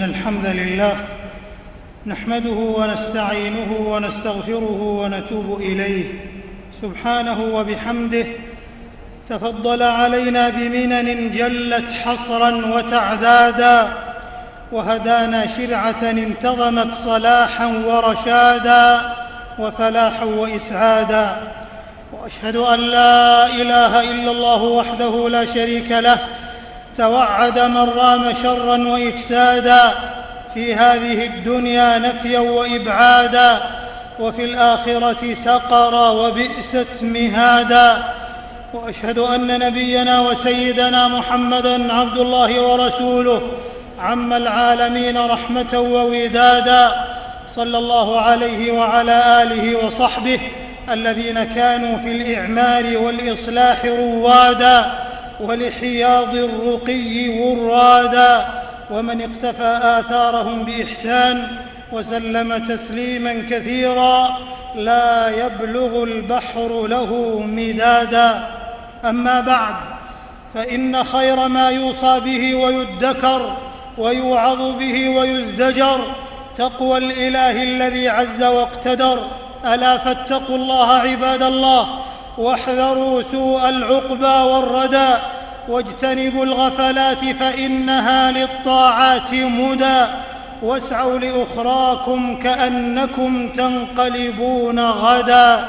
إن الحمد لله نحمده ونستعينه ونستغفره ونتوب إليه سبحانه وبحمده. تفضل علينا بمنن جلت حصرا وتعدادا، وهدانا شرعة انتظمت صلاحا ورشادا وفلاحا وإسعادا. وأشهد أن لا إله إلا الله وحده لا شريك له، توعد من رام شرا وإفسادا، في هذه الدنيا نفيا وإبعادا، وفي الآخرة سقرا وبئست مهادا. وأشهد أن نبينا وسيدنا محمدًا عبد الله ورسوله، عم العالمين رحمة وودادا، صلى الله عليه وعلى آله وصحبه الذين كانوا في الإعمار والإصلاح روادا، ولحياض الرقي ورادا، ومن اقتفى آثارهم بإحسان وسلم تسليما كثيرا لا يبلغ البحر له مدادا. أما بعد، فإن خير ما يوصى به ويدكر ويوعظ به ويزدجر تقوى الإله الذي عز واقتدر. ألا فاتقوا الله عباد الله، واحذروا سوء العقبى والردى، واجتنبوا الغفلات فإنها للطاعات مدى، واسعوا لأخراكم كأنكم تنقلبون غدا.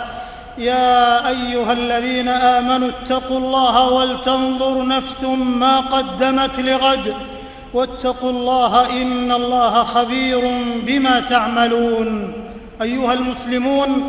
يا أيها الذين آمنوا اتقوا الله ولتنظر نفس ما قدمت لغد، واتقوا الله إن الله خبير بما تعملون. أيها المسلمون،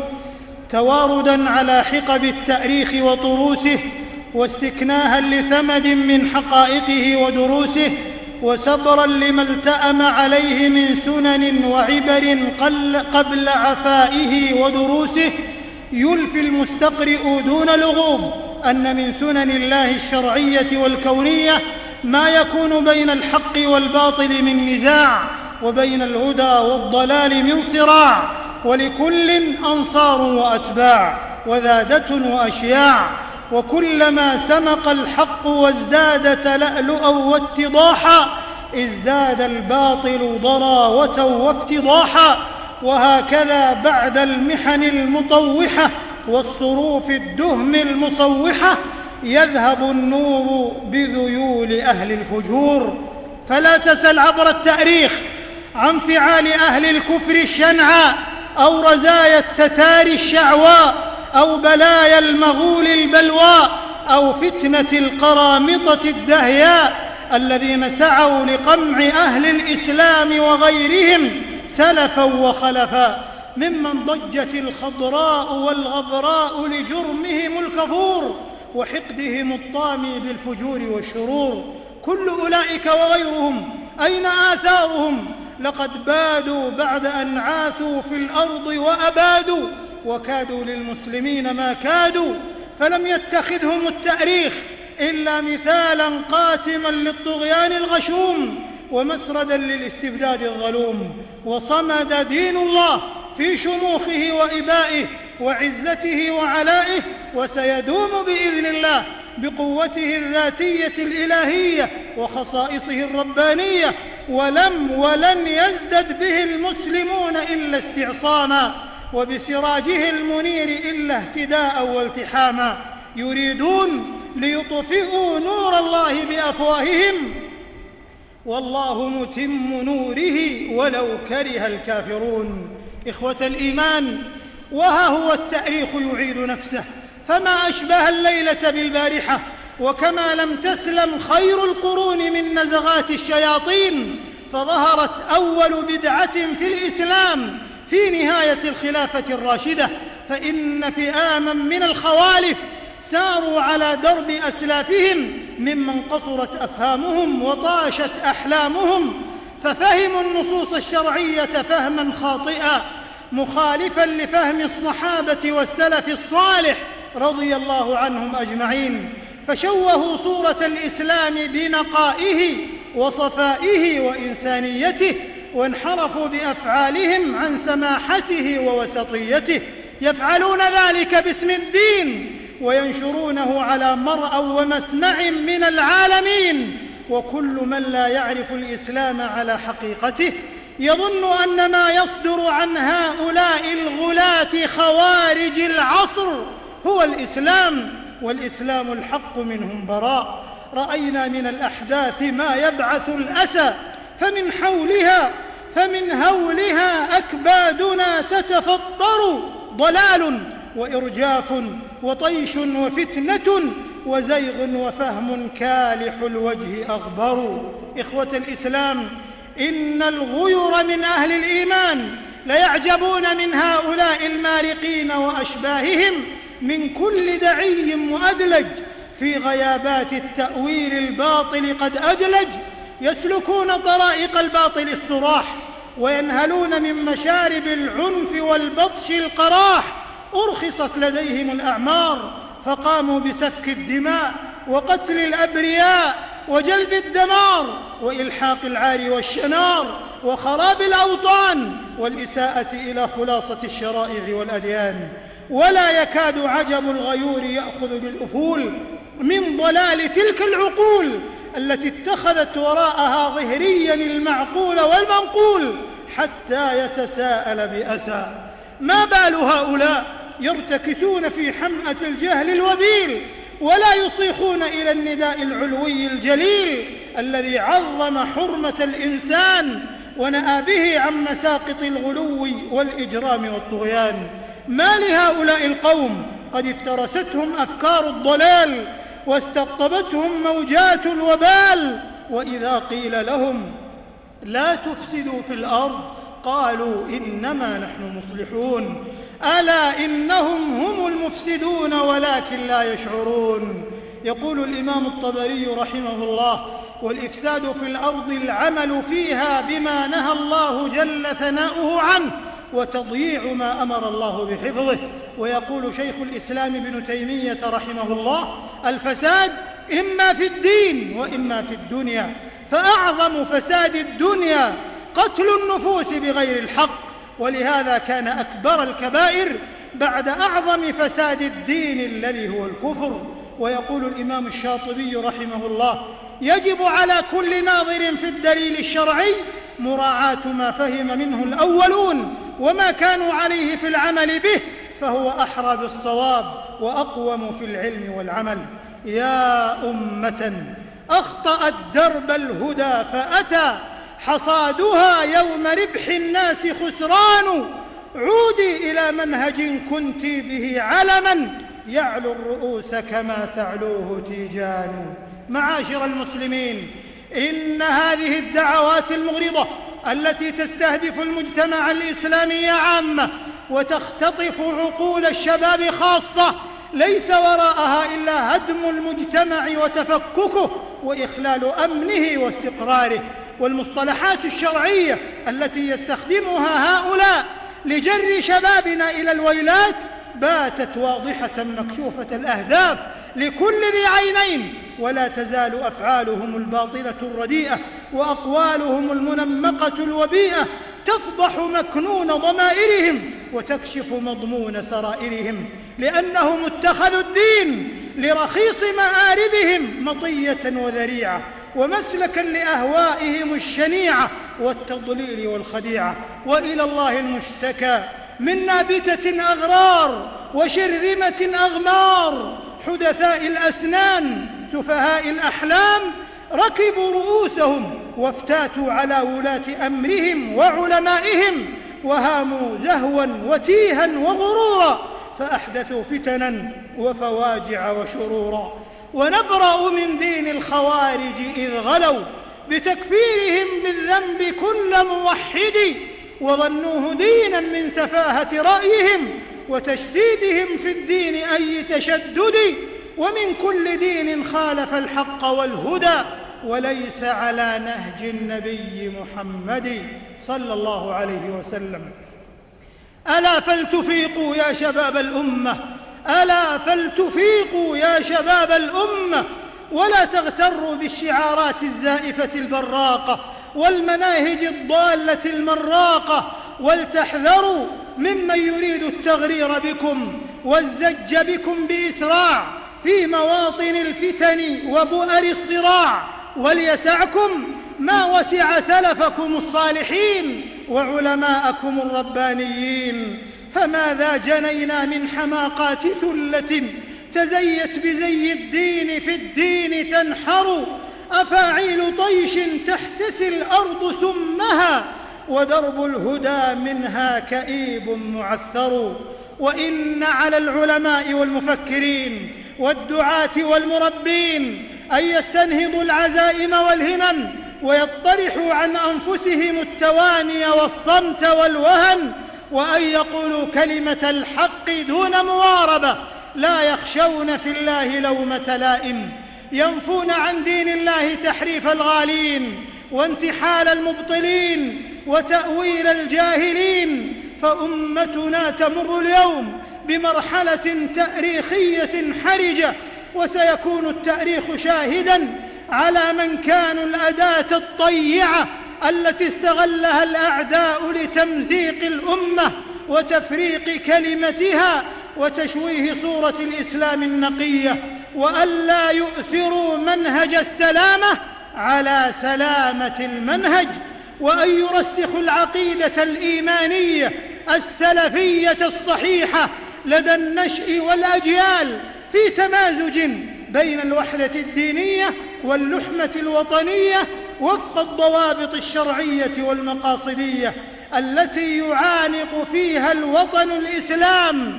تواردا على حقب التاريخ وطروسه، واستكناها لثمد من حقائقه ودروسه، وسبرا لما التأم عليه من سنن وعبر قبل عفائه ودروسه، يلفي المستقرئ دون لغوب أن من سنن الله الشرعية والكونية ما يكون بين الحق والباطل من نزاع، وبين الهدى والضلال من صراع، ولكل أنصار وأتباع وذادة وأشياع. وكلما سمق الحق وازداد تلألؤا واتضاحا، ازداد الباطل ضراوة وافتضاحا. وهكذا بعد المحن المطوحة والصروف الدهم المصوحة يذهب النور بذيول أهل الفجور. فلا تسل عبر التاريخ عن فعال أهل الكفر الشنعاء، أو رزايا التتار الشعواء، أو بلايا المغول البلواء، أو فتنة القرامطة الدهياء، الذين سعوا لقمع أهل الإسلام وغيرهم سلفا وخلفا، ممن ضجت الخضراء والغبراء لجرمهم الكفور وحقدهم الطامي بالفجور والشرور. كل أولئك وغيرهم أين آثارهم؟ لقد بادوا بعد أن عاثوا في الأرض وأبادوا، وكادوا للمسلمين ما كادوا، فلم يتخذهم التاريخ إلا مثالا قاتما للطغيان الغشوم ومسردا للاستبداد الظلوم. وصمد دين الله في شموخه وإبائه وعزته وعلائه، وسيدوم بإذن الله بقوته الذاتية الإلهية وخصائصه الربانية، ولن يزدد به المسلمون إلا استعصاما، وبسراجه المنير إلا اهتداء والتحاما. يريدون ليطفئوا نور الله بأفواههم، والله متم نوره ولو كره الكافرون. إخوة الإيمان، وها هو التاريخ يعيد نفسه، فما أشبه الليلة بالبارحة، وكما لم تسلم خير القرون من نزغات الشياطين، فظهرت أول بدعة في الإسلام في نهاية الخلافة الراشدة، فإن فئاما من الخوالف ساروا على درب أسلافهم ممن قصرت أفهامهم وطاشت أحلامهم، ففهموا النصوص الشرعية فهما خاطئا مخالفا لفهم الصحابة والسلف الصالح رضي الله عنهم أجمعين، فشوهوا صورة الإسلام بنقائه وصفائه وإنسانيته، وانحرفوا بأفعالهم عن سماحته ووسطيته. يفعلون ذلك باسم الدين وينشرونه على مرأى ومسمع من العالمين، وكل من لا يعرف الإسلام على حقيقته يظن أن ما يصدر عن هؤلاء الغلاة خوارج العصر هو الإسلام، والإسلام الحق منهم براء. رأينا من الأحداث ما يبعث الأسى، فمن هولها أكبادنا تتفطر، ضلال وإرجاف وطيش وفتنة وزيغ وفهم كالح الوجه أغبر. إخوة الإسلام، إن الغير من أهل الإيمان ليعجبون من هؤلاء المارقين وأشباههم من كل دعي مؤدلج في غيابات التأويل الباطل قد أجلج، يسلكون طرائق الباطل الصراح وينهلون من مشارب العنف والبطش القراح. أرخصت لديهم الأعمار فقاموا بسفك الدماء وقتل الأبرياء وجلب الدمار وإلحاق العار والشنار وخراب الأوطان والإساءة إلى خلاصة الشرائع والأديان. ولا يكاد عجب الغيور يأخذ بالأفول من ضلال تلك العقول التي اتخذت وراءها ظهريا المعقول والمنقول حتى يتساءل بأسى: ما بال هؤلاء يرتكسون في حمأة الجهل الوبيل ولا يصيخون إلى النداء العلوي الجليل الذي عظم حرمة الإنسان ونأى به عن مساقط الغلو والإجرام والطغيان؟ ما لهؤلاء القوم قد افترستهم أفكار الضلال واستقطبتهم موجات الوبال، وإذا قيل لهم لا تفسدوا في الأرض قالوا إنما نحن مصلحون، ألا إنهم هم المفسدون ولكن لا يشعرون. يقول الإمام الطبري رحمه الله: والإفساد في الأرض العمل فيها بما نهى الله جل ثناؤه عنه وتضييع ما أمر الله بحفظه. ويقول شيخ الإسلام ابن تيمية رحمه الله: الفساد إما في الدين وإما في الدنيا، فأعظم فساد الدنيا قتل النفوس بغير الحق، ولهذا كان أكبر الكبائر بعد أعظم فساد الدين الذي هو الكفر. ويقول الإمام الشاطبي رحمه الله: يجب على كل ناظر في الدليل الشرعي مراعاة ما فهم منه الأولون وما كانوا عليه في العمل به، فهو أحرى بالصواب وأقوم في العلم والعمل. يا أمة أخطأت درب الهدى فأتى حصادها يوم ربح الناس خسران، عودي إلى منهج كنت به علما يعلو الرؤوس كما تعلوه تيجان. معاشر المسلمين، إن هذه الدعوات المغرضة التي تستهدف المجتمع الإسلامي عامة وتختطف عقول الشباب خاصة ليس وراءها إلا هدم المجتمع وتفككه وإخلال أمنه واستقراره. والمصطلحات الشرعية التي يستخدمها هؤلاء لجر شبابنا إلى الويلات باتت واضحة مكشوفة الأهداف لكل ذي عينين، ولا تزال أفعالهم الباطلة الرديئة وأقوالهم المنمقة الوبيئة تفضح مكنون ضمائرهم وتكشف مضمون سرائرهم، لأنهم اتخذوا الدين لرخيص مآربهم مطية وذريعة ومسلكا لأهوائهم الشنيعة والتضليل والخديعة. وإلى الله المشتكى من نابتة أغرار وشرذمة أغمار، حدثاء الأسنان سفهاء الأحلام ركبوا رؤوسهم وافتاتوا على ولاة أمرهم وعلمائهم وهاموا زهوا وتيها وغرورا، فأحدثوا فتنا وفواجع وشرورا. ونبرأ من دين الخوارج إذ غلوا بتكفيرهم بالذنب كل موحد، وظنوه دينا من سفاهة رأيهم وتشديدهم في الدين أي تشدد، ومن كل دين خالف الحق والهدى وليس على نهج النبي محمد صلى الله عليه وسلم. ألا فلتفيقوا يا شباب الأمة، ألا فلتفيقوا يا شباب الأمة، ولا تغتروا بالشعارات الزائفة البراقة والمناهج الضالة المراقة، ولتحذروا ممن يريد التغرير بكم والزج بكم بإسراع في مواطن الفتن وبؤر الصراع، وليسعكم ما وسع سلفكم الصالحين وعلماءكم الربانيين. فماذا جنينا من حماقات ثلة تزيت بزي الدين في الدين تنحر؟ أفاعيل طيش تحتسي الأرض سمها ودرب الهدى منها كئيب معثر. وإن على العلماء والمفكرين والدعاة والمربين أن يستنهضوا العزائم والهمم ويطرحوا عن أنفسهم التواني والصمت والوهن، وأن يقولوا كلمة الحق دون مواربة، لا يخشون في الله لومة لائم، ينفون عن دين الله تحريف الغالين وانتحال المبطلين وتأويل الجاهلين. فأمتنا تمر اليوم بمرحلة تاريخية حرجة، وسيكون التاريخ شاهداً على من كانوا الأداة الطيعة التي استغلها الأعداء لتمزيق الأمة وتفريق كلمتها وتشويه صورة الإسلام النقية، وألا يؤثروا منهج السلامة على سلامة المنهج، وأن يرسخوا العقيدة الإيمانية السلفية الصحيحة لدى النشء والأجيال في تمازج بين الوحدة الدينية واللحمة الوطنية وفق الضوابط الشرعية والمقاصدية التي يعانق فيها الوطن الإسلام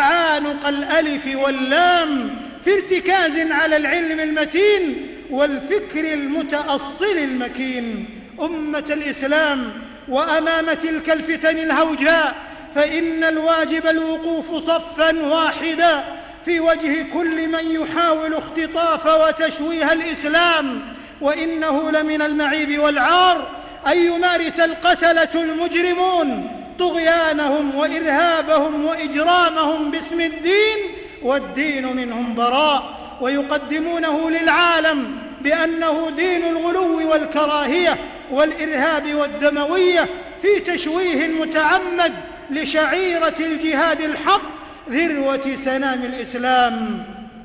تعانق الألف واللام في ارتكاز على العلم المتين والفكر المتأصل المكين. أمة الإسلام، وأمام تلك الفتن الهوجاء فإن الواجب الوقوف صفاً واحداً في وجه كل من يحاول اختطاف وتشويه الإسلام، وإنه لمن المعيب والعار أن يمارس القتلة المجرمون طغيانهم وإرهابهم وإجرامهم باسم الدين والدين منهم براء، ويقدمونه للعالم بأنه دين الغلو والكراهية والإرهاب والدموية في تشويه متعمد لشعيرة الجهاد الحق ذروة سنام الإسلام.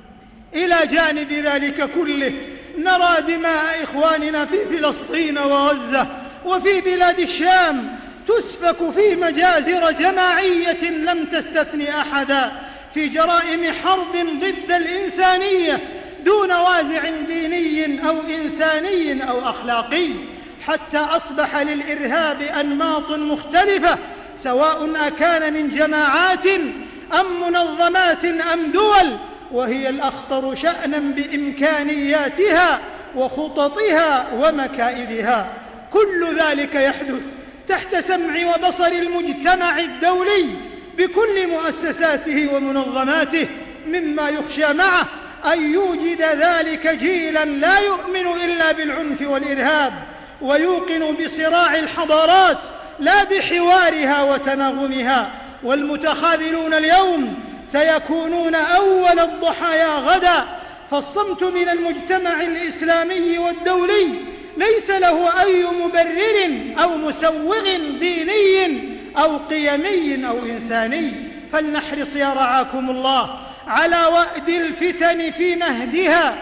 إلى جانب ذلك كله نرى دماء إخواننا في فلسطين وغزة وفي بلاد الشام تسفك في مجازر جماعية لم تستثن أحدا في جرائم حرب ضد الإنسانية دون وازع ديني أو إنساني أو أخلاقي، حتى أصبح للإرهاب أنماط مختلفة سواء أكان من جماعات أم منظمات أم دول، وهي الأخطر شأناً بإمكانياتها وخططها ومكائدها. كل ذلك يحدث تحت سمع وبصر المجتمع الدولي بكل مؤسساته ومنظماته، مما يخشى معه أن يوجد ذلك جيلاً لا يؤمن إلا بالعنف والإرهاب ويوقن بصراع الحضارات لا بحوارها وتناغمها. والمتخاذلون اليوم سيكونون أول الضحايا غدا، فالصمت من المجتمع الإسلامي والدولي ليس له أي مبرر أو مسوغ ديني أو قيمي أو إنساني. فلنحرص يا رعاكم الله على وأد الفتن في مهدها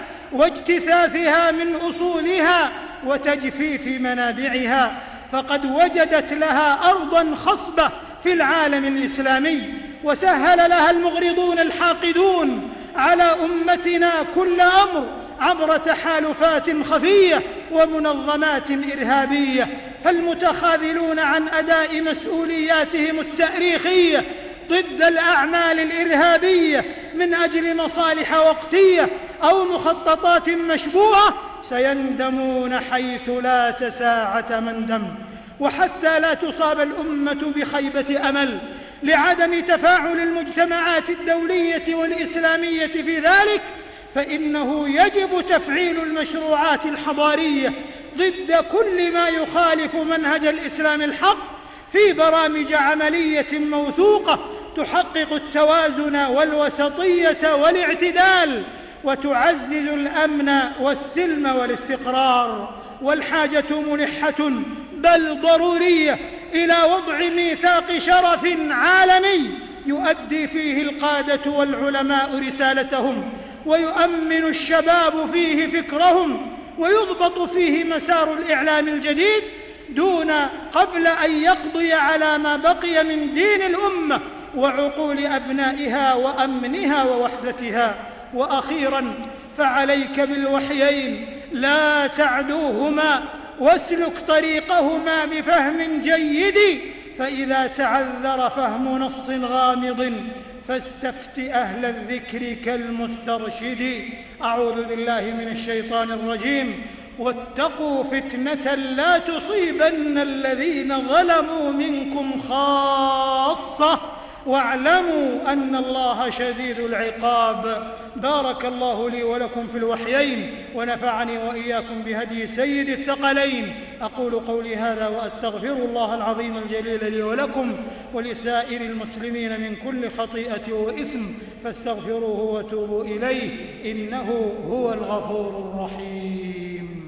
واجتثاثها من أصولها وتجفيف منابعها، فقد وجدت لها أرضاً خصبة في العالم الإسلامي، وسهل لها المغرضون الحاقدون على أمتنا كل أمر عبر تحالفات خفية ومنظمات إرهابية. فالمتخاذلون عن أداء مسؤولياتهم التاريخية ضد الأعمال الإرهابية من أجل مصالح وقتية أو مخططات مشبوهة سيندمون حيث لا تساعة مندم. وحتى لا تصاب الأمة بخيبة أمل لعدم تفاعل المجتمعات الدولية والإسلامية في ذلك، فإنه يجب تفعيل المشروعات الحضارية ضد كل ما يخالف منهج الإسلام الحق في برامج عملية موثوقة تحقق التوازن والوسطية والاعتدال وتعزز الأمن والسلم والاستقرار. والحاجة ملحة بل ضرورية إلى وضع ميثاق شرف عالمي يؤدي فيه القادة والعلماء رسالتهم ويؤمن الشباب فيه فكرهم ويضبط فيه مسار الإعلام الجديد قبل أن يقضي على ما بقي من دين الأمة وعقول أبنائها وأمنها ووحدتها. وأخيرا فعليك بالوحيين لا تعدوهما واسلك طريقهما بفهم جيد، فإذا تعذر فهم نص غامض فاستفت أهل الذكر كالمسترشد. أعوذ بالله من الشيطان الرجيم. واتقوا فتنة لا تصيبن الذين ظلموا منكم خاصة واعلموا أن الله شديد العقاب. بارك الله لي ولكم في الوحيين ونفعني وإياكم بهدي سيد الثقلين. أقول قولي هذا وأستغفر الله العظيم الجليل لي ولكم ولسائر المسلمين من كل خطيئة وإثم فاستغفروه وتوبوا إليه إنه هو الغفور الرحيم.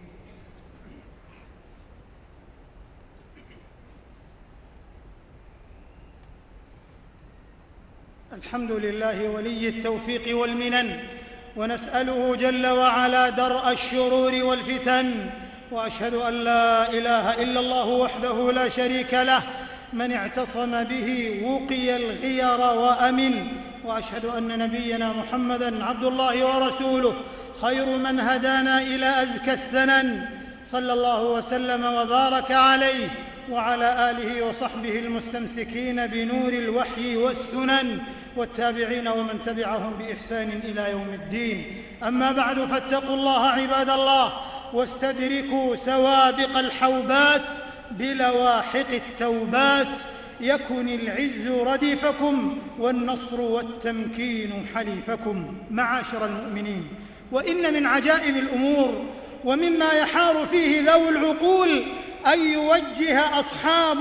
الحمد لله ولي التوفيق والمنن، ونسأله جل وعلا درء الشرور والفتن، وأشهد أن لا إله إلا الله وحده لا شريك له من اعتصم به وقي الغير وأمن، وأشهد أن نبينا محمدًا عبد الله ورسوله خير من هدانا إلى أزكى السنن، صلى الله وسلم وبارك عليه وعلى آله وصحبه المستمسكين بنور الوحي والسنن والتابعين ومن تبعهم بإحسان إلى يوم الدين. أما بعد، فاتقوا الله عباد الله واستدركوا سوابق الحوبات بلواحق التوبات، يكن العز رديفكم والنصر والتمكين حليفكم. معاشر المؤمنين، وإن من عجائب الأمور ومما يحار فيه ذوي العقول أن يوجه أصحاب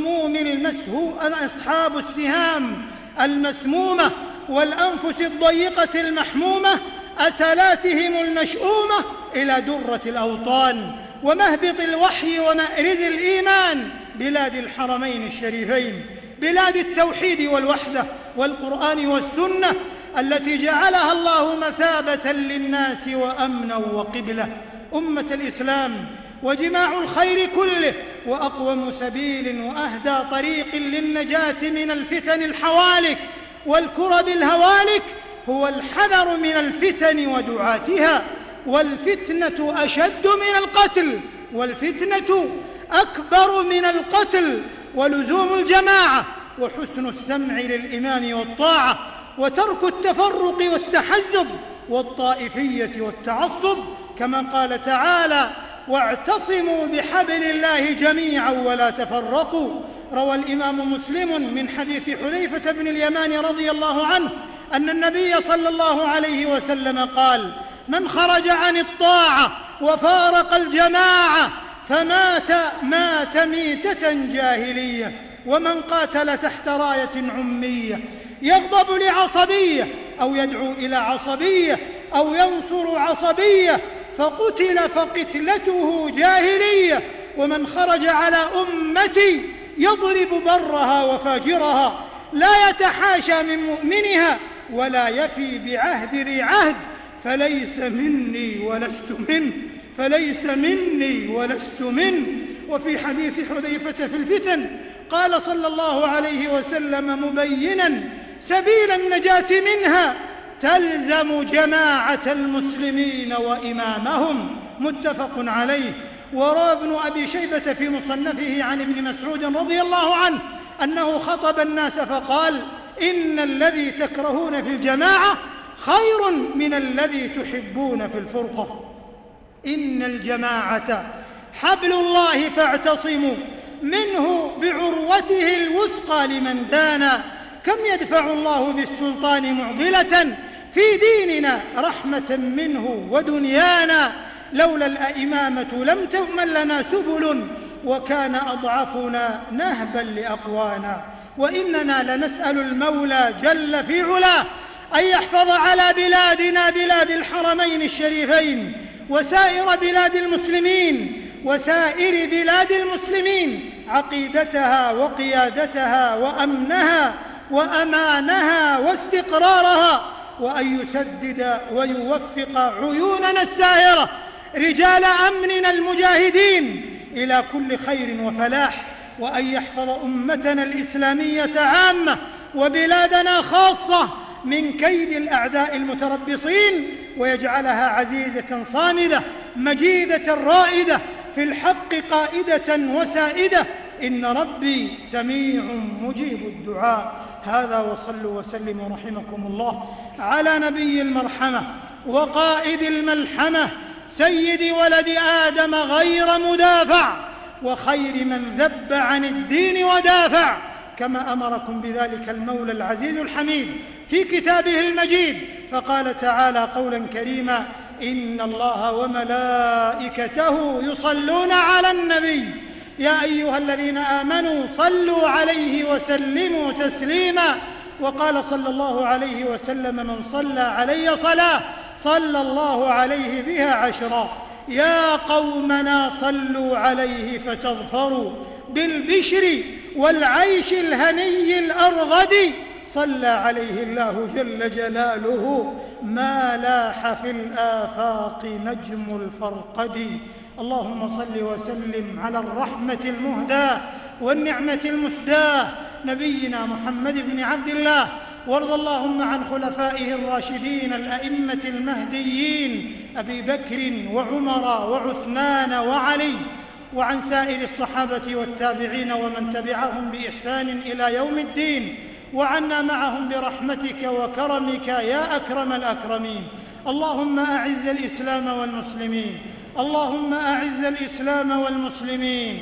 السهام المسمومة والأنفس الضيقة المحمومة أسلاتهم المشؤومة إلى درة الأوطان ومهبط الوحي ومأرز الإيمان، بلاد الحرمين الشريفين، بلاد التوحيد والوحدة والقرآن والسنة التي جعلها الله مثابة للناس وأمنا وقبلة. أمة الإسلام وجماع الخير كله وأقوم سبيل وأهدى طريق للنجاة من الفتن الحوالك والكرب الهوالك هو الحذر من الفتن ودعاتها. والفتنة أشد من القتل، والفتنة أكبر من القتل، ولزوم الجماعة وحسن السمع للإمام والطاعة وترك التفرق والتحزب والطائفية والتعصب، كما قال تعالى: واعتصموا بحبل الله جميعا ولا تفرقوا. روى الإمام مسلم من حديث حذيفة بن اليمان رضي الله عنه أن النبي صلى الله عليه وسلم قال: من خرج عن الطاعة وفارق الجماعة مات ميتة جاهلية، ومن قاتل تحت راية عمية يغضب لعصبية أو يدعو إلى عصبية أو ينصر عصبية فقتل فقتلته جاهلية، ومن خرج على أمتي يضرب برها وفاجرها لا يتحاشى من مؤمنها ولا يفي بعهد ذي عهد فليس مني ولست منه. وفي حديث حذيفة في الفتن قال صلى الله عليه وسلم مبينا سبيل النجاة منها: تلزم جماعة المسلمين وإمامهم. متفق عليه. وروى ابن أبي شيبة في مصنفه عن ابن مسعود رضي الله عنه أنه خطب الناس فقال: إن الذي تكرهون في الجماعة خير من الذي تحبون في الفرقة. إن الجماعة حبل الله فاعتصموا منه بعروته الوثقى لمن دانا. كم يدفع الله بالسلطان معضلة في ديننا رحمة منه ودنيانا، لولا الأئمامة لم تؤمن لنا سبل وكان أضعفنا نهبا لأقوانا. وإننا لنسأل المولى جل في علاه أن يحفظ على بلادنا بلاد الحرمين الشريفين وسائر بلاد المسلمين عقيدتها وقيادتها وأمنها وأمانها واستقرارها، وأن يسدد ويوفق عيوننا السائرة رجال أمننا المجاهدين إلى كل خير وفلاح، وأن يحفظ أمتنا الإسلامية عامة وبلادنا خاصة من كيد الأعداء المتربصين، ويجعلها عزيزة صامدة مجيدة رائدة في الحق قائدة وسائدة، إن ربي سميع مجيب الدعاء. هذا، وصلوا وسلموا رحمكم الله على نبي المرحمة وقائد الملحمة سيد ولد آدم غير مدافع، وخير من ذب عن الدين ودافع، كما أمركم بذلك المولى العزيز الحميد في كتابه المجيد، فقال تعالى قولا كريما: إن الله وملائكته يصلون على النبي يا أيها الذين آمنوا صلوا عليه وسلموا تسليما. وقال صلى الله عليه وسلم: من صلى علي صلاة صلى الله عليه بها 10. يا قومنا صلوا عليه فتظفروا بالبشر والعيش الهني الأرغد، صلى عليه الله جل جلاله ما لاح في الآفاق نجم الفرقد. اللهم صل وسلم على الرحمة المهداة والنعمة المسداة نبينا محمد بن عبد الله، وارض اللهم عن خلفائه الراشدين الأئمة المهديين أبي بكر وعمر وعثمان وعلي، وعن سائر الصحابة والتابعين ومن تبعهم بإحسان إلى يوم الدين، وعنا معهم برحمتك وكرمك يا أكرم الأكرمين. اللهم أعز الإسلام والمسلمين، اللهم أعز الإسلام والمسلمين،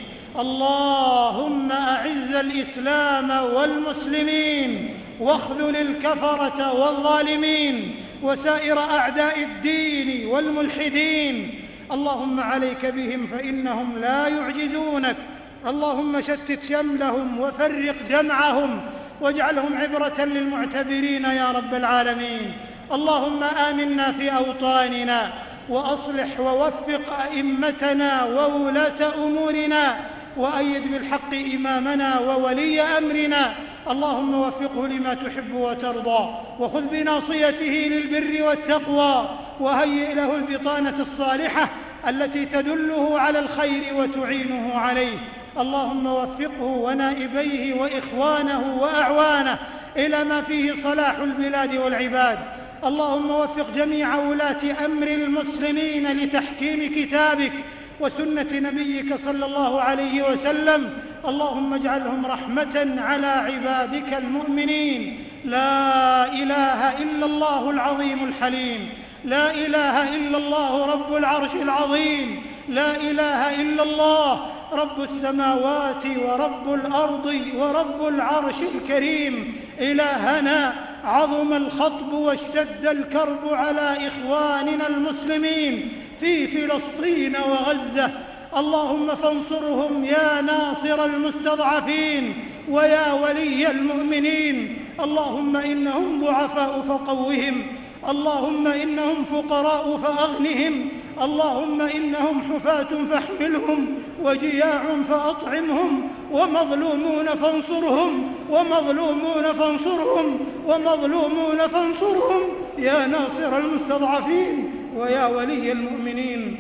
اللهم أعز الإسلام والمسلمين، واخذل الكفرة والظالمين وسائر أعداء الدين والملحدين. اللهم عليك بهم فإنهم لا يعجزونك. اللهم شتت شملهم وفرق جمعهم واجعلهم عبرة للمعتبرين يا رب العالمين. اللهم آمنا في أوطاننا، وأصلح ووفق أئمتنا وولاة أمورنا، وأيد بالحق إمامنا وولي أمرنا. اللهم وفقه لما تحب وترضى، وخذ بناصيته للبر والتقوى، وهيئ له البطانة الصالحة التي تدله على الخير وتعينه عليه. اللهم وفقه ونائبيه وإخوانه وأعوانه إلى ما فيه صلاح البلاد والعباد. اللهم وفق جميع ولاة أمر المسلمين لتحكيم كتابك وسنة نبيك صلى الله عليه وسلم. اللهم اجعلهم رحمة على عبادك المؤمنين. لا إله إلا الله العظيم الحليم، لا إله إلا الله رب العرش العظيم، لا إله إلا الله رب السماوات ورب الأرض ورب العرش الكريم. إلهنا، عظم الخطب واشتد الكرب على إخواننا المسلمين في فلسطين وغزة. اللهم فانصرهم يا ناصر المستضعفين ويا ولي المؤمنين. اللهم إنهم ضعفاء فقوهم، اللهم إنهم فقراء فأغنهم، اللهم إنهم حفاة فاحملهم، وجياع فأطعمهم، ومظلومون فانصرهم، ومظلومون فانصرهم، ومظلومون فانصرهم يا ناصر المستضعفين ويا ولي المؤمنين.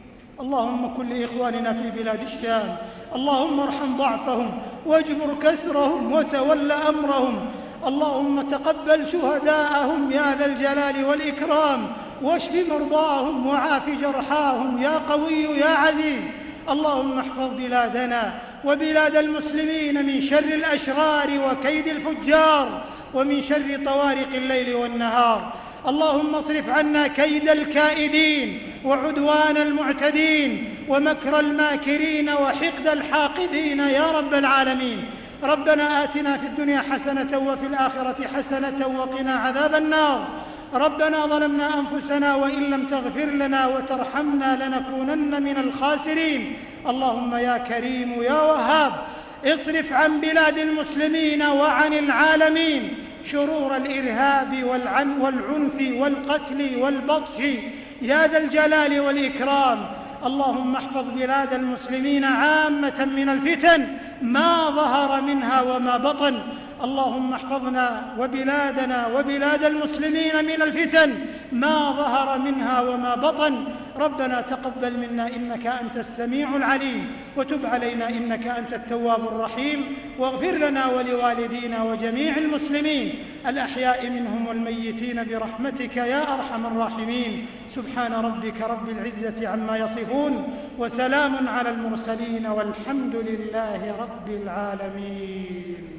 اللهم كن لإخواننا في بلاد الشام، اللهم ارحم ضعفهم واجبر كسرهم وتول أمرهم. اللهم تقبل شهداءهم يا ذا الجلال والإكرام، واشف مرضاهم وعاف جرحاهم يا قوي يا عزيز. اللهم احفظ بلادنا وبلاد المسلمين من شر الأشرار وكيد الفجار، ومن شر طوارق الليل والنهار. اللهم اصرف عنا كيد الكائدين وعدوان المعتدين ومكر الماكرين وحقد الحاقدين يا رب العالمين. ربنا آتنا في الدنيا حسنة وفي الآخرة حسنة وقنا عذاب النار. ربنا ظلمنا أنفسنا وإن لم تغفر لنا وترحمنا لنكونن من الخاسرين. اللهم يا كريم يا وهاب اصرف عن بلاد المسلمين وعن العالمين شرور الإرهاب والعنف والقتل والبطش يا ذا الجلال والإكرام. اللهم احفظ بلاد المسلمين عامة من الفتن ما ظهر منها وما بطن. اللهم احفظنا وبلادنا وبلاد المسلمين من الفتن ما ظهر منها وما بطن. ربنا تقبل منا إنك أنت السميع العليم، وتب علينا إنك أنت التواب الرحيم، واغفر لنا ولوالدينا وجميع المسلمين الأحياء منهم والميتين برحمتك يا أرحم الراحمين. سبحان ربك رب العزة عما يصفون، وسلام على المرسلين، والحمد لله رب العالمين.